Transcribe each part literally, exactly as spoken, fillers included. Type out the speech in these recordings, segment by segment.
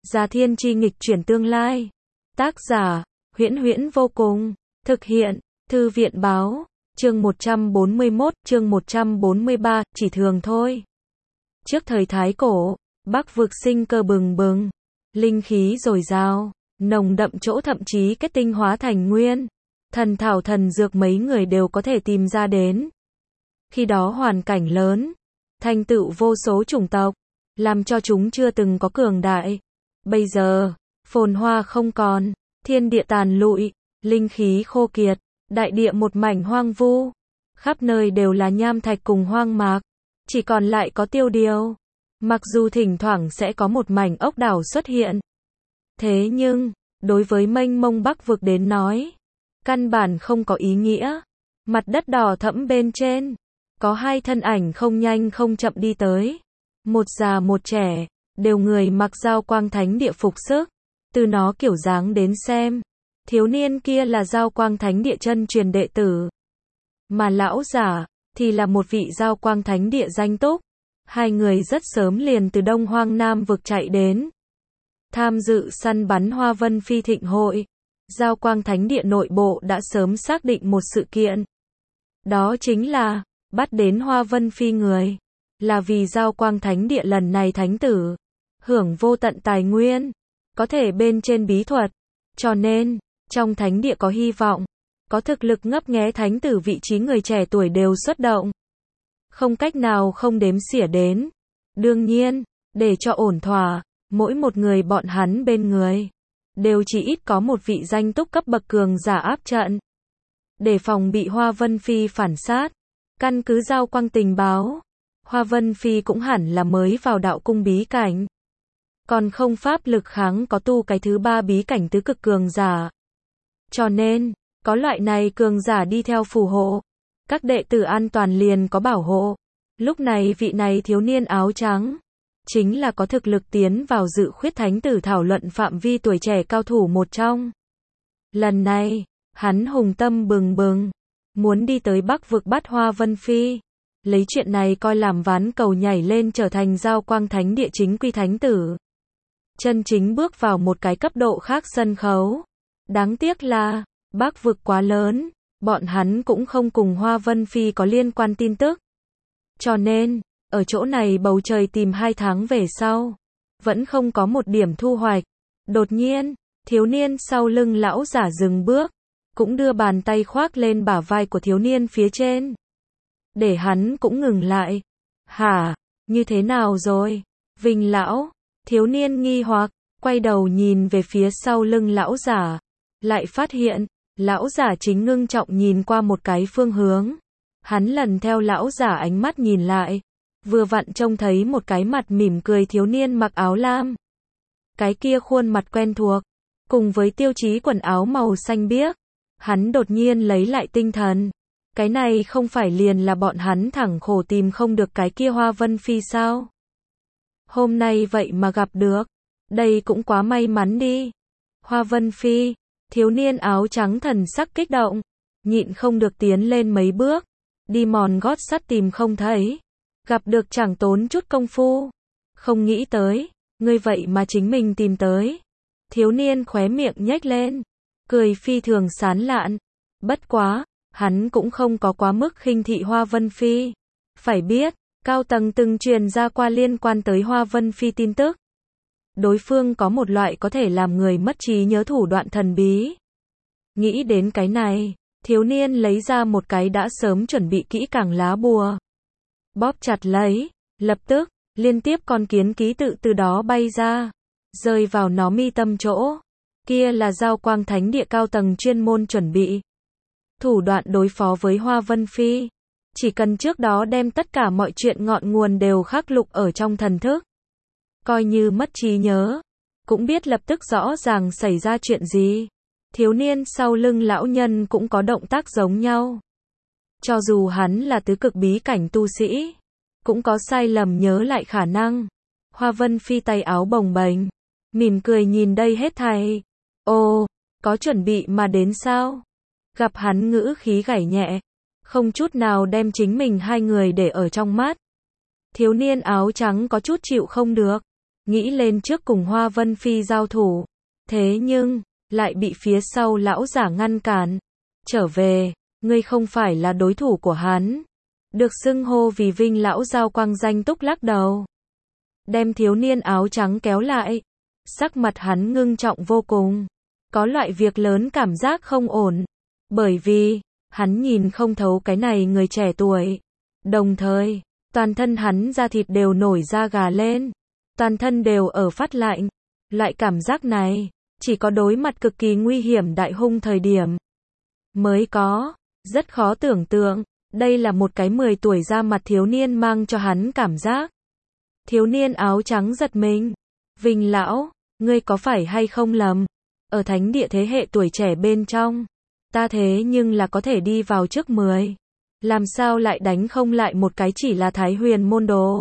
Già Thiên Chi nghịch chuyển tương lai. Tác giả, Huyễn Huyễn vô cùng. Thực hiện, Thư viện báo. Chương một trăm bốn mươi mốt, chương một trăm bốn mươi ba, chỉ thường thôi. Trước thời Thái Cổ, Bắc vực sinh cơ bừng bừng, linh khí dồi dào, nồng đậm chỗ thậm chí kết tinh hóa thành nguyên. Thần thảo thần dược mấy người đều có thể tìm ra đến. Khi đó hoàn cảnh lớn, thành tựu vô số chủng tộc, làm cho chúng chưa từng có cường đại. Bây giờ, phồn hoa không còn, thiên địa tàn lụi, linh khí khô kiệt, đại địa một mảnh hoang vu, khắp nơi đều là nham thạch cùng hoang mạc, chỉ còn lại có tiêu điều. Mặc dù thỉnh thoảng sẽ có một mảnh ốc đảo xuất hiện, thế nhưng, đối với mênh mông Bắc vực đến nói, căn bản không có ý nghĩa. Mặt đất đỏ thẫm bên trên, có hai thân ảnh không nhanh không chậm đi tới. Một già một trẻ, đều người mặc Giao Quang Thánh Địa phục sức. Từ nó kiểu dáng đến xem, thiếu niên kia là Giao Quang Thánh Địa chân truyền đệ tử. Mà lão giả, thì là một vị Giao Quang Thánh Địa danh túc. Hai người rất sớm liền từ Đông Hoang Nam vực chạy đến. Tham dự săn bắn Hoa Vân Phi thịnh hội. Giao Quang Thánh Địa nội bộ đã sớm xác định một sự kiện. Đó chính là, bắt đến Hoa Vân Phi người. Là vì Giao Quang Thánh Địa lần này thánh tử, hưởng vô tận tài nguyên, có thể bên trên bí thuật. Cho nên, trong thánh địa có hy vọng, có thực lực ngấp nghé thánh tử vị trí người trẻ tuổi đều xuất động. Không cách nào không đếm xỉa đến. Đương nhiên, để cho ổn thỏa, mỗi một người bọn hắn bên người, đều chỉ ít có một vị danh túc cấp bậc cường giả áp trận. Để phòng bị Hoa Vân Phi phản sát, căn cứ Giao Quang tình báo, Hoa Vân Phi cũng hẳn là mới vào đạo cung bí cảnh. Còn không pháp lực kháng có tu cái thứ ba bí cảnh tứ cực cường giả. Cho nên, có loại này cường giả đi theo phù hộ, các đệ tử an toàn liền có bảo hộ. Lúc này vị này thiếu niên áo trắng, chính là có thực lực tiến vào dự khuyết thánh tử thảo luận phạm vi tuổi trẻ cao thủ một trong. Lần này, hắn hùng tâm bừng bừng, muốn đi tới Bắc vực bắt Hoa Vân Phi. Lấy chuyện này coi làm ván cầu nhảy lên trở thành Giao Quang Thánh Địa chính quy thánh tử. Chân chính bước vào một cái cấp độ khác sân khấu. Đáng tiếc là, Bắc vực quá lớn, bọn hắn cũng không cùng Hoa Vân Phi có liên quan tin tức. Cho nên, ở chỗ này bầu trời tìm hai tháng về sau, vẫn không có một điểm thu hoạch. Đột nhiên, thiếu niên sau lưng lão giả dừng bước, cũng đưa bàn tay khoác lên bả vai của thiếu niên phía trên. Để hắn cũng ngừng lại. Hả, như thế nào rồi? Vinh lão, thiếu niên nghi hoặc, quay đầu nhìn về phía sau lưng lão giả. Lại phát hiện, lão giả chính ngưng trọng nhìn qua một cái phương hướng. Hắn lần theo lão giả ánh mắt nhìn lại. Vừa vặn trông thấy một cái mặt mỉm cười thiếu niên mặc áo lam. Cái kia khuôn mặt quen thuộc, cùng với tiêu chí quần áo màu xanh biếc. Hắn đột nhiên lấy lại tinh thần. Cái này không phải liền là bọn hắn thẳng khổ tìm không được cái kia Hoa Vân Phi sao? Hôm nay vậy mà gặp được. Đây cũng quá may mắn đi. Hoa Vân Phi, thiếu niên áo trắng thần sắc kích động, nhịn không được tiến lên mấy bước, đi mòn gót sắt tìm không thấy. Gặp được chẳng tốn chút công phu. Không nghĩ tới, ngươi vậy mà chính mình tìm tới. Thiếu niên khóe miệng nhếch lên, cười phi thường sán lạn. Bất quá, hắn cũng không có quá mức khinh thị Hoa Vân Phi. Phải biết, cao tầng từng truyền ra qua liên quan tới Hoa Vân Phi tin tức. Đối phương có một loại có thể làm người mất trí nhớ thủ đoạn thần bí. Nghĩ đến cái này, thiếu niên lấy ra một cái đã sớm chuẩn bị kỹ càng lá bùa. Bóp chặt lấy, lập tức, liên tiếp con kiến ký tự từ đó bay ra, rơi vào nó mi tâm chỗ. Kia là Giao Quang Thánh Địa cao tầng chuyên môn chuẩn bị. Thủ đoạn đối phó với Hoa Vân Phi. Chỉ cần trước đó đem tất cả mọi chuyện ngọn nguồn đều khắc lục ở trong thần thức. Coi như mất trí nhớ, cũng biết lập tức rõ ràng xảy ra chuyện gì. Thiếu niên sau lưng lão nhân cũng có động tác giống nhau. Cho dù hắn là tứ cực bí cảnh tu sĩ, cũng có sai lầm nhớ lại khả năng. Hoa Vân Phi tay áo bồng bềnh, mỉm cười nhìn đây hết thảy. Ồ, có chuẩn bị mà đến sao? Gặp hắn ngữ khí gảy nhẹ, không chút nào đem chính mình hai người để ở trong mắt. Thiếu niên áo trắng có chút chịu không được, nghĩ lên trước cùng Hoa Vân Phi giao thủ. Thế nhưng, lại bị phía sau lão giả ngăn cản. Trở về, ngươi không phải là đối thủ của hắn. Được xưng hô vì Vinh lão Giao Quang Danh Túc lắc đầu. Đem thiếu niên áo trắng kéo lại. Sắc mặt hắn ngưng trọng vô cùng. Có loại việc lớn cảm giác không ổn. Bởi vì, hắn nhìn không thấu cái này người trẻ tuổi. Đồng thời, toàn thân hắn da thịt đều nổi da gà lên. Toàn thân đều ở phát lạnh. Loại cảm giác này, chỉ có đối mặt cực kỳ nguy hiểm đại hung thời điểm mới có. Rất khó tưởng tượng, đây là một cái mười tuổi ra mặt thiếu niên mang cho hắn cảm giác. Thiếu niên áo trắng giật mình. Vinh lão, ngươi có phải hay không lầm? Ở thánh địa thế hệ tuổi trẻ bên trong, ta thế nhưng là có thể đi vào trước mười. Làm sao lại đánh không lại một cái chỉ là Thái Huyền môn đồ?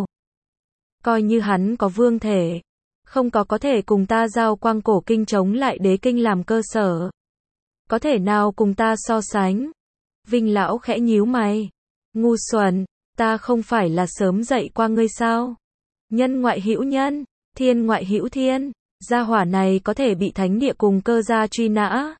Coi như hắn có vương thể, không có có thể cùng ta Giao Quang cổ kinh chống lại đế kinh làm cơ sở. Có thể nào cùng ta so sánh? Vinh lão khẽ nhíu mày. Ngu xuẩn, ta không phải là sớm dạy qua ngươi sao? Nhân ngoại hữu nhân, thiên ngoại hữu thiên, gia hỏa này có thể bị thánh địa cùng cơ gia truy nã.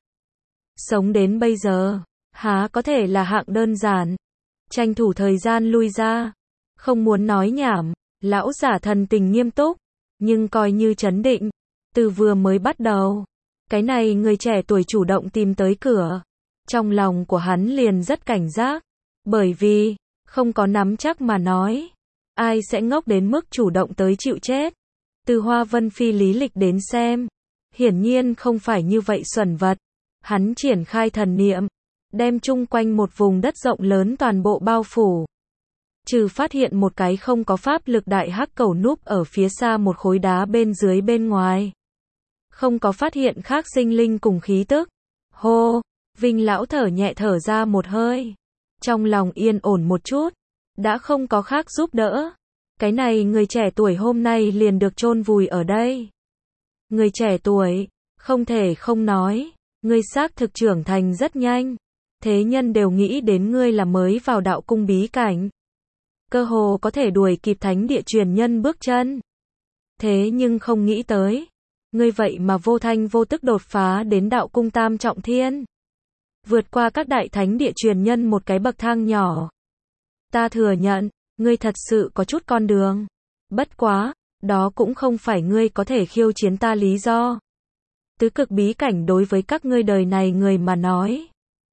Sống đến bây giờ, há có thể là hạng đơn giản. Tranh thủ thời gian lui ra. Không muốn nói nhảm, lão giả thần tình nghiêm túc, nhưng coi như trấn định. Từ vừa mới bắt đầu, cái này người trẻ tuổi chủ động tìm tới cửa. Trong lòng của hắn liền rất cảnh giác. Bởi vì, không có nắm chắc mà nói. Ai sẽ ngốc đến mức chủ động tới chịu chết. Từ Hoa Vân Phi lý lịch đến xem. Hiển nhiên không phải như vậy xuẩn vật. Hắn triển khai thần niệm. Đem chung quanh một vùng đất rộng lớn toàn bộ bao phủ. Trừ phát hiện một cái không có pháp lực đại hắc cẩu núp ở phía xa một khối đá bên dưới bên ngoài. Không có phát hiện khác sinh linh cùng khí tức. Hô, Vinh lão thở nhẹ thở ra một hơi. Trong lòng yên ổn một chút. Đã không có khác giúp đỡ. Cái này người trẻ tuổi hôm nay liền được chôn vùi ở đây. Người trẻ tuổi, không thể không nói. Ngươi xác thực trưởng thành rất nhanh. Thế nhân đều nghĩ đến ngươi là mới vào đạo cung bí cảnh. Cơ hồ có thể đuổi kịp thánh địa truyền nhân bước chân. Thế nhưng không nghĩ tới. Ngươi vậy mà vô thanh vô tức đột phá đến đạo cung tam trọng thiên. Vượt qua các đại thánh địa truyền nhân một cái bậc thang nhỏ. Ta thừa nhận, ngươi thật sự có chút con đường. Bất quá, đó cũng không phải ngươi có thể khiêu chiến ta lý do. Tứ cực bí cảnh đối với các ngươi đời này người mà nói.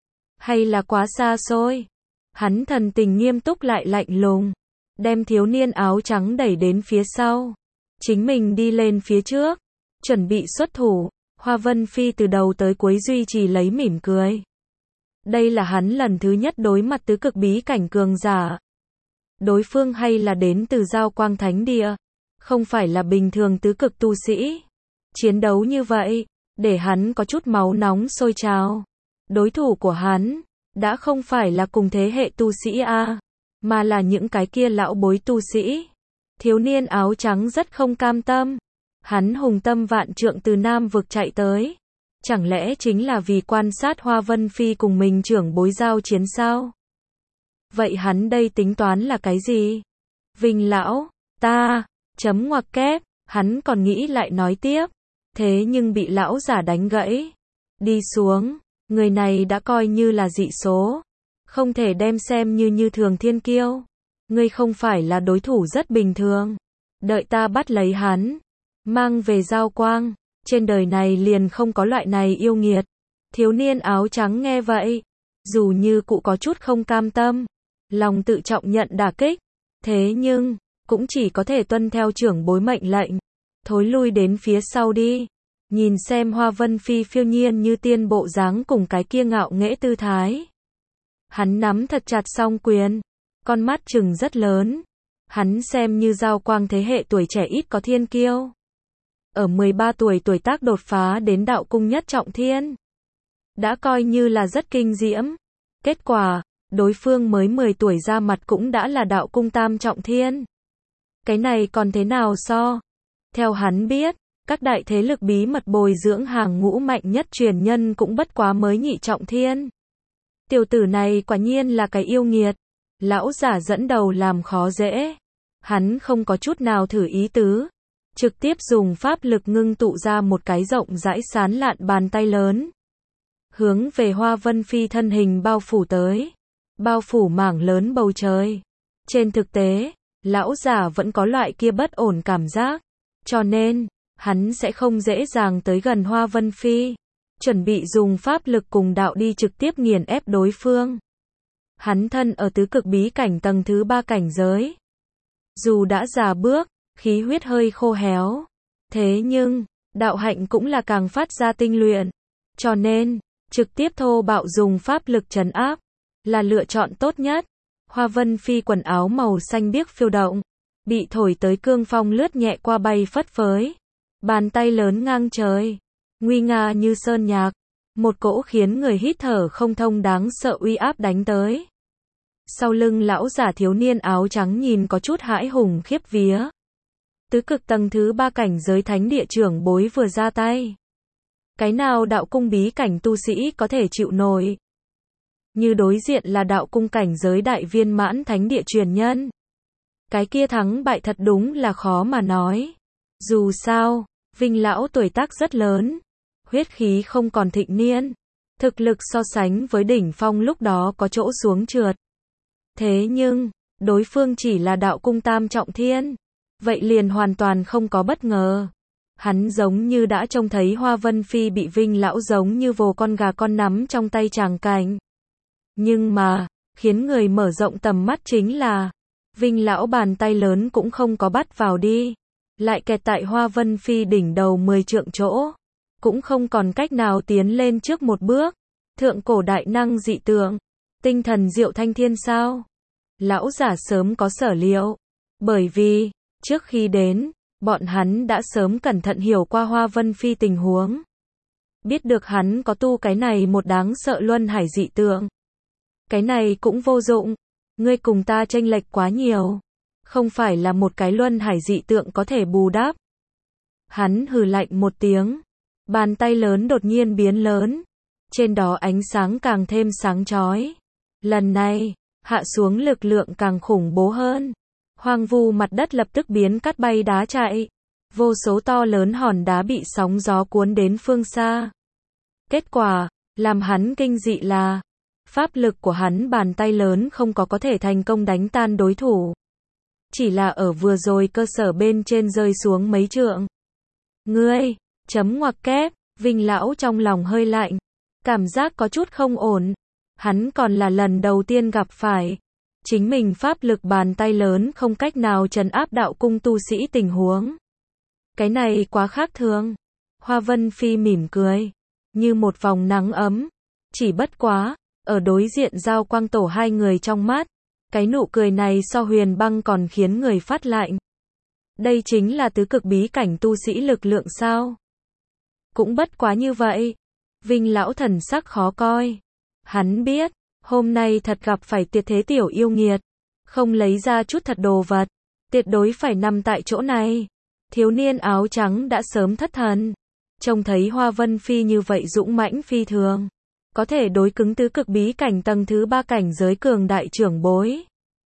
Hay là quá xa xôi. Hắn thần tình nghiêm túc lại lạnh lùng. Đem thiếu niên áo trắng đẩy đến phía sau. Chính mình đi lên phía trước. Chuẩn bị xuất thủ. Hoa Vân Phi từ đầu tới cuối duy trì lấy mỉm cười. Đây là hắn lần thứ nhất đối mặt tứ cực bí cảnh cường giả. Đối phương hay là đến từ Giao Quang Thánh Địa. Không phải là bình thường tứ cực tu sĩ. Chiến đấu như vậy, để hắn có chút máu nóng sôi trào. Đối thủ của hắn, đã không phải là cùng thế hệ tu sĩ A, mà là những cái kia lão bối tu sĩ. Thiếu niên áo trắng rất không cam tâm. Hắn hùng tâm vạn trượng từ Nam vực chạy tới. Chẳng lẽ chính là vì quan sát Hoa Vân Phi cùng mình trưởng bối giao chiến sao? Vậy hắn đây tính toán là cái gì? Vinh lão, ta, chấm ngoặc kép, hắn còn nghĩ lại nói tiếp. Thế nhưng bị lão giả đánh gãy. Đi xuống, người này đã coi như là dị số. Không thể đem xem như như thường thiên kiêu. Ngươi không phải là đối thủ rất bình thường. Đợi ta bắt lấy hắn. Mang về Giao Quang. Trên đời này liền không có loại này yêu nghiệt. Thiếu niên áo trắng nghe vậy. Dù như cụ có chút không cam tâm. Lòng tự trọng nhận đả kích. Thế nhưng, cũng chỉ có thể tuân theo trưởng bối mệnh lệnh. Thối lui đến phía sau đi. Nhìn xem Hoa Vân Phi phiêu nhiên như tiên bộ dáng cùng cái kia ngạo nghễ tư thái. Hắn nắm thật chặt song quyền. Con mắt trừng rất lớn. Hắn xem như Giao Quang thế hệ tuổi trẻ ít có thiên kiêu. Ở mười ba tuổi tuổi tác đột phá đến đạo cung nhất trọng thiên. Đã coi như là rất kinh diễm. Kết quả, đối phương mới mười tuổi ra mặt cũng đã là đạo cung tam trọng thiên. Cái này còn thế nào so? Theo hắn biết, các đại thế lực bí mật bồi dưỡng hàng ngũ mạnh nhất truyền nhân cũng bất quá mới nhị trọng thiên. Tiểu tử này quả nhiên là cái yêu nghiệt. Lão giả dẫn đầu làm khó dễ. Hắn không có chút nào thử ý tứ. trực tiếp dùng pháp lực ngưng tụ ra một cái rộng rãi sán lạn bàn tay lớn. Hướng về Hoa Vân Phi thân hình bao phủ tới. Bao phủ mảng lớn bầu trời. Trên thực tế, lão giả vẫn có loại kia bất ổn cảm giác. Cho nên, hắn sẽ không dễ dàng tới gần Hoa Vân Phi. Chuẩn bị dùng pháp lực cùng đạo đi trực tiếp nghiền ép đối phương. Hắn thân ở tứ cực bí cảnh tầng thứ ba cảnh giới. Dù đã già bước, khí huyết hơi khô héo. Thế nhưng, đạo hạnh cũng là càng phát ra tinh luyện. Cho nên, trực tiếp thô bạo dùng pháp lực trấn áp, là lựa chọn tốt nhất. Hoa Vân Phi quần áo màu xanh biếc phiêu động, bị thổi tới cương phong lướt nhẹ qua bay phất phới. Bàn tay lớn ngang trời, nguy nga như sơn nhạc, một cỗ khiến người hít thở không thông đáng sợ uy áp đánh tới. Sau lưng lão giả thiếu niên áo trắng nhìn có chút hãi hùng khiếp vía. Tứ cực tầng thứ ba cảnh giới thánh địa trưởng bối vừa ra tay. Cái nào đạo cung bí cảnh tu sĩ có thể chịu nổi? Như đối diện là đạo cung cảnh giới đại viên mãn thánh địa truyền nhân. Cái kia thắng bại thật đúng là khó mà nói. Dù sao, Vinh lão tuổi tác rất lớn, huyết khí không còn thịnh niên, thực lực so sánh với đỉnh phong lúc đó có chỗ xuống trượt. Thế nhưng, đối phương chỉ là đạo cung tam trọng thiên, vậy liền hoàn toàn không có bất ngờ. Hắn giống như đã trông thấy Hoa Vân Phi bị Vinh lão giống như vồ con gà con nắm trong tay tràng cảnh. Nhưng mà, khiến người mở rộng tầm mắt chính là, Vinh lão bàn tay lớn cũng không có bắt vào đi, lại kẹt tại Hoa Vân Phi đỉnh đầu mười trượng chỗ, cũng không còn cách nào tiến lên trước một bước. Thượng cổ đại năng dị tượng, tinh thần diệu thanh thiên sao? Lão giả sớm có sở liệu, bởi vì, trước khi đến, bọn hắn đã sớm cẩn thận hiểu qua Hoa Vân Phi tình huống. Biết được hắn có tu cái này một đáng sợ luân hải dị tượng. Cái này cũng vô dụng, ngươi cùng ta chênh lệch quá nhiều, không phải là một cái luân hải dị tượng có thể bù đắp. Hắn hừ lạnh một tiếng, bàn tay lớn đột nhiên biến lớn, trên đó ánh sáng càng thêm sáng chói. Lần này, hạ xuống lực lượng càng khủng bố hơn. Hoang vu mặt đất lập tức biến cát bay đá chạy. Vô số to lớn hòn đá bị sóng gió cuốn đến phương xa. Kết quả, làm hắn kinh dị là, pháp lực của hắn bàn tay lớn không có có thể thành công đánh tan đối thủ. Chỉ là ở vừa rồi cơ sở bên trên rơi xuống mấy trượng. Ngươi, chấm ngoặc kép, Vinh lão trong lòng hơi lạnh. Cảm giác có chút không ổn. Hắn còn là lần đầu tiên gặp phải. Chính mình pháp lực bàn tay lớn không cách nào trấn áp đạo cung tu sĩ tình huống. Cái này quá khác thường. Hoa Vân Phi mỉm cười, như một vòng nắng ấm. Chỉ bất quá, ở đối diện giao quang tổ hai người trong mắt, cái nụ cười này so huyền băng còn khiến người phát lạnh. Đây chính là tứ cực bí cảnh tu sĩ lực lượng sao? Cũng bất quá như vậy. Vinh lão thần sắc khó coi. Hắn biết, hôm nay thật gặp phải tuyệt thế tiểu yêu nghiệt. Không lấy ra chút thật đồ vật, tuyệt đối phải nằm tại chỗ này. Thiếu niên áo trắng đã sớm thất thần. Trông thấy Hoa Vân Phi như vậy dũng mãnh phi thường. Có thể đối cứng tứ cực bí cảnh tầng thứ ba cảnh giới cường đại trưởng bối.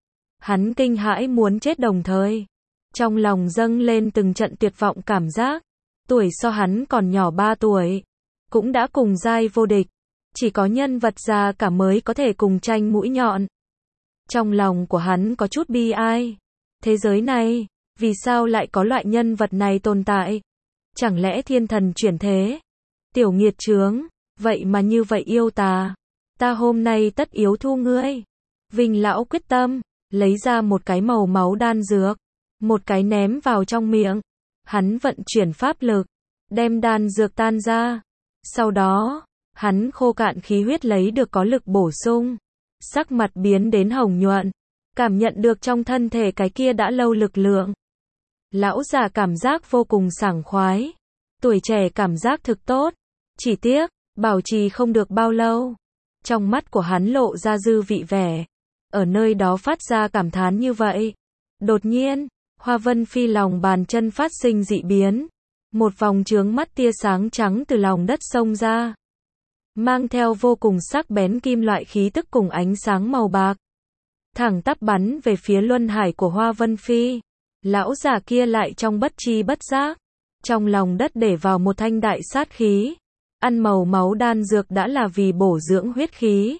Hắn kinh hãi muốn chết đồng thời. Trong lòng dâng lên từng trận tuyệt vọng cảm giác. Tuổi so hắn còn nhỏ ba tuổi. Cũng đã cùng giai vô địch. Chỉ có nhân vật già cả mới có thể cùng tranh mũi nhọn. Trong lòng của hắn có chút bi ai. Thế giới này, vì sao lại có loại nhân vật này tồn tại? Chẳng lẽ thiên thần chuyển thế? Tiểu nghiệt chướng, vậy mà như vậy yêu ta. Ta hôm nay tất yếu thu ngươi. Vinh lão quyết tâm, lấy ra một cái màu máu đan dược. Một cái ném vào trong miệng. Hắn vận chuyển pháp lực, đem đan dược tan ra. Sau đó, hắn khô cạn khí huyết lấy được có lực bổ sung. Sắc mặt biến đến hồng nhuận. Cảm nhận được trong thân thể cái kia đã lâu lực lượng. Lão già cảm giác vô cùng sảng khoái. Tuổi trẻ cảm giác thực tốt. Chỉ tiếc, bảo trì không được bao lâu. Trong mắt của hắn lộ ra dư vị vẻ. Ở nơi đó phát ra cảm thán như vậy. Đột nhiên, Hoa Vân Phi lòng bàn chân phát sinh dị biến. Một vòng chướng mắt tia sáng trắng từ lòng đất xông ra. Mang theo vô cùng sắc bén kim loại khí tức cùng ánh sáng màu bạc. Thẳng tắp bắn về phía luân hải của Hoa Vân Phi. Lão già kia lại trong bất tri bất giác, trong lòng đất để vào một thanh đại sát khí. Ăn màu máu đan dược đã là vì bổ dưỡng huyết khí,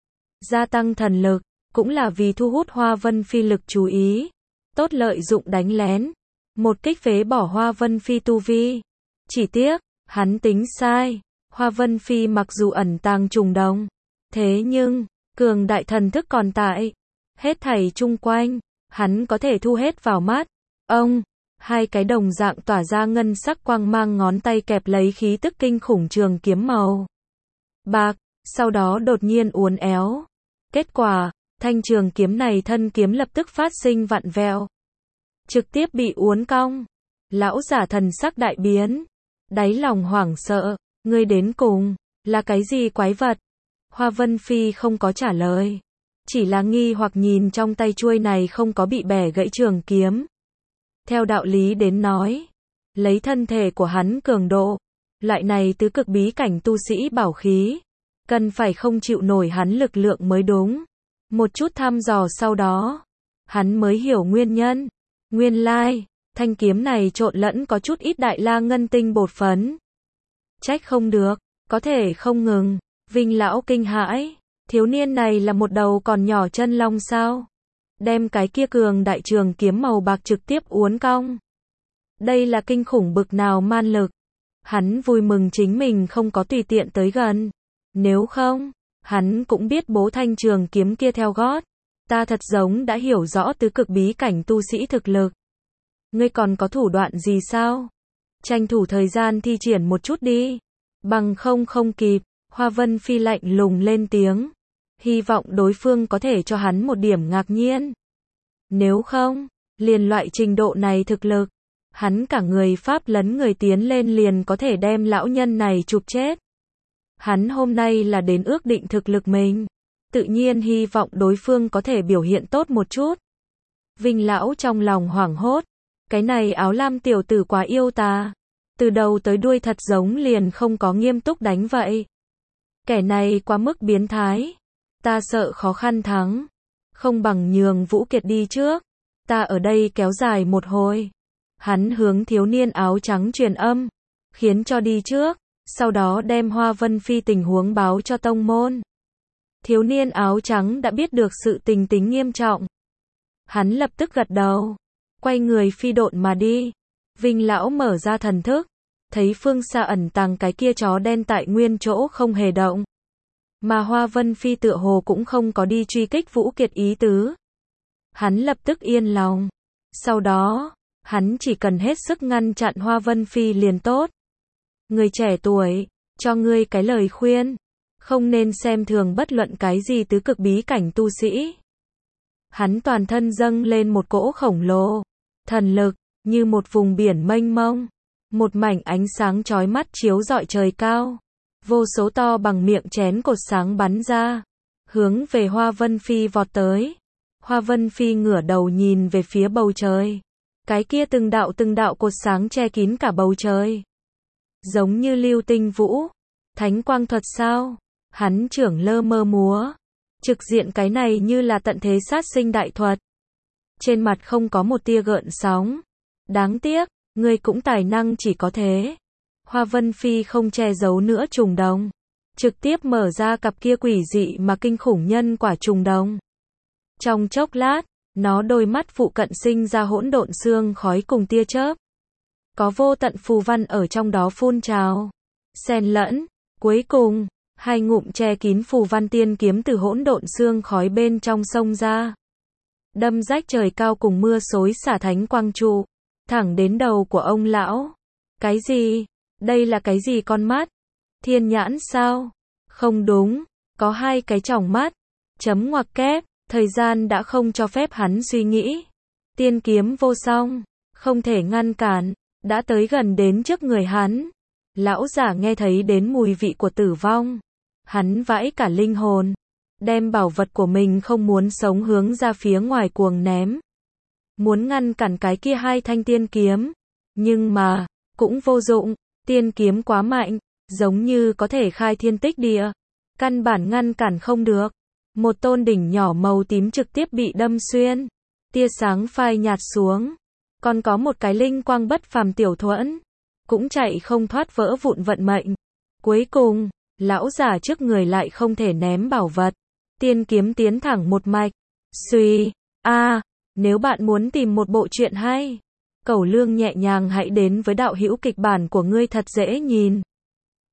gia tăng thần lực, cũng là vì thu hút Hoa Vân Phi lực chú ý, tốt lợi dụng đánh lén, một kích phế bỏ Hoa Vân Phi tu vi. Chỉ tiếc, hắn tính sai, Hoa Vân Phi mặc dù ẩn tàng trùng đồng, thế nhưng, cường đại thần thức còn tại, hết thảy chung quanh, hắn có thể thu hết vào mắt. Ông, hai cái đồng dạng tỏa ra ngân sắc quang mang ngón tay kẹp lấy khí tức kinh khủng trường kiếm màu bạc, sau đó đột nhiên uốn éo. Kết quả, thanh trường kiếm này thân kiếm lập tức phát sinh vặn vẹo, trực tiếp bị uốn cong. Lão giả thần sắc đại biến, đáy lòng hoảng sợ, ngươi đến cùng, là cái gì quái vật? Hoa Vân Phi không có trả lời, chỉ là nghi hoặc nhìn trong tay chuôi này không có bị bẻ gãy trường kiếm. Theo đạo lý đến nói, lấy thân thể của hắn cường độ, loại này tứ cực bí cảnh tu sĩ bảo khí, cần phải không chịu nổi hắn lực lượng mới đúng. Một chút thăm dò sau đó, hắn mới hiểu nguyên nhân. Nguyên lai, thanh kiếm này trộn lẫn có chút ít đại la ngân tinh bột phấn. Trách không được, có thể không ngừng. Vinh lão kinh hãi, thiếu niên này là một đầu còn nhỏ chân long sao? Đem cái kia cường đại trường kiếm màu bạc trực tiếp uốn cong. Đây là kinh khủng bực nào man lực. Hắn vui mừng chính mình không có tùy tiện tới gần. Nếu không, hắn cũng biết bố thanh trường kiếm kia theo gót. Ta thật giống đã hiểu rõ tứ cực bí cảnh tu sĩ thực lực. Ngươi còn có thủ đoạn gì sao? Tranh thủ thời gian thi triển một chút đi. Bằng không không kịp. Hoa Vân Phi lạnh lùng lên tiếng. Hy vọng đối phương có thể cho hắn một điểm ngạc nhiên. Nếu không, liền loại trình độ này thực lực, hắn cả người pháp lấn người tiến lên liền có thể đem lão nhân này chụp chết. Hắn hôm nay là đến ước định thực lực mình, tự nhiên hy vọng đối phương có thể biểu hiện tốt một chút. Vinh lão trong lòng hoảng hốt, cái này áo lam tiểu tử quá yêu ta, từ đầu tới đuôi thật giống liền không có nghiêm túc đánh vậy. Kẻ này quá mức biến thái, ta sợ khó khăn thắng, không bằng nhường Vũ Kiệt đi trước, ta ở đây kéo dài một hồi. Hắn hướng thiếu niên áo trắng truyền âm, khiến cho đi trước, sau đó đem Hoa Vân Phi tình huống báo cho tông môn. Thiếu niên áo trắng đã biết được sự tình tính nghiêm trọng. Hắn lập tức gật đầu, quay người phi độn mà đi. Vinh lão mở ra thần thức, thấy phương xa ẩn tàng cái kia chó đen tại nguyên chỗ không hề động. Mà Hoa Vân Phi tựa hồ cũng không có đi truy kích Vũ Kiệt ý tứ. Hắn lập tức yên lòng. Sau đó, hắn chỉ cần hết sức ngăn chặn Hoa Vân Phi liền tốt. Người trẻ tuổi, cho ngươi cái lời khuyên, không nên xem thường bất luận cái gì tứ cực bí cảnh tu sĩ. Hắn toàn thân dâng lên một cỗ khổng lồ thần lực, như một vùng biển mênh mông, một mảnh ánh sáng chói mắt chiếu rọi trời cao. Vô số to bằng miệng chén cột sáng bắn ra, hướng về Hoa Vân Phi vọt tới. Hoa Vân Phi ngửa đầu nhìn về phía bầu trời. Cái kia từng đạo từng đạo cột sáng che kín cả bầu trời. Giống như lưu tinh vũ, thánh quang thuật sao? Hắn trưởng lơ mơ múa. Trực diện cái này như là tận thế sát sinh đại thuật. Trên mặt không có một tia gợn sóng. Đáng tiếc, ngươi cũng tài năng chỉ có thế. Hoa Vân Phi không che giấu nữa trùng đồng, trực tiếp mở ra cặp kia quỷ dị mà kinh khủng nhân quả trùng đồng. Trong chốc lát, nó đôi mắt phụ cận sinh ra hỗn độn sương khói cùng tia chớp. Có vô tận phù văn ở trong đó phun trào, xen lẫn, cuối cùng, hai ngụm che kín phù văn tiên kiếm từ hỗn độn sương khói bên trong sông ra. Đâm rách trời cao cùng mưa xối xả thánh quang trụ, thẳng đến đầu của ông lão. Cái gì? Đây là cái gì con mắt? Thiên nhãn sao? Không đúng, có hai cái tròng mắt. Chấm ngoặc kép, thời gian đã không cho phép hắn suy nghĩ. Tiên kiếm vô song, không thể ngăn cản, đã tới gần đến trước người hắn. Lão giả nghe thấy đến mùi vị của tử vong. Hắn vãi cả linh hồn, đem bảo vật của mình không muốn sống hướng ra phía ngoài cuồng ném. Muốn ngăn cản cái kia hai thanh tiên kiếm, nhưng mà, cũng vô dụng. Tiên kiếm quá mạnh, giống như có thể khai thiên tích địa, căn bản ngăn cản không được. Một tôn đỉnh nhỏ màu tím trực tiếp bị đâm xuyên, tia sáng phai nhạt xuống, Còn có một cái linh quang bất phàm tiểu thuẫn, cũng chạy không thoát vỡ vụn vận mệnh. Cuối cùng, lão già trước người lại không thể ném bảo vật. Tiên kiếm tiến thẳng một mạch. Xuy, a, nếu bạn muốn tìm một bộ truyện hay, Cẩu Lương nhẹ nhàng hãy đến với đạo hữu kịch bản của ngươi thật dễ nhìn.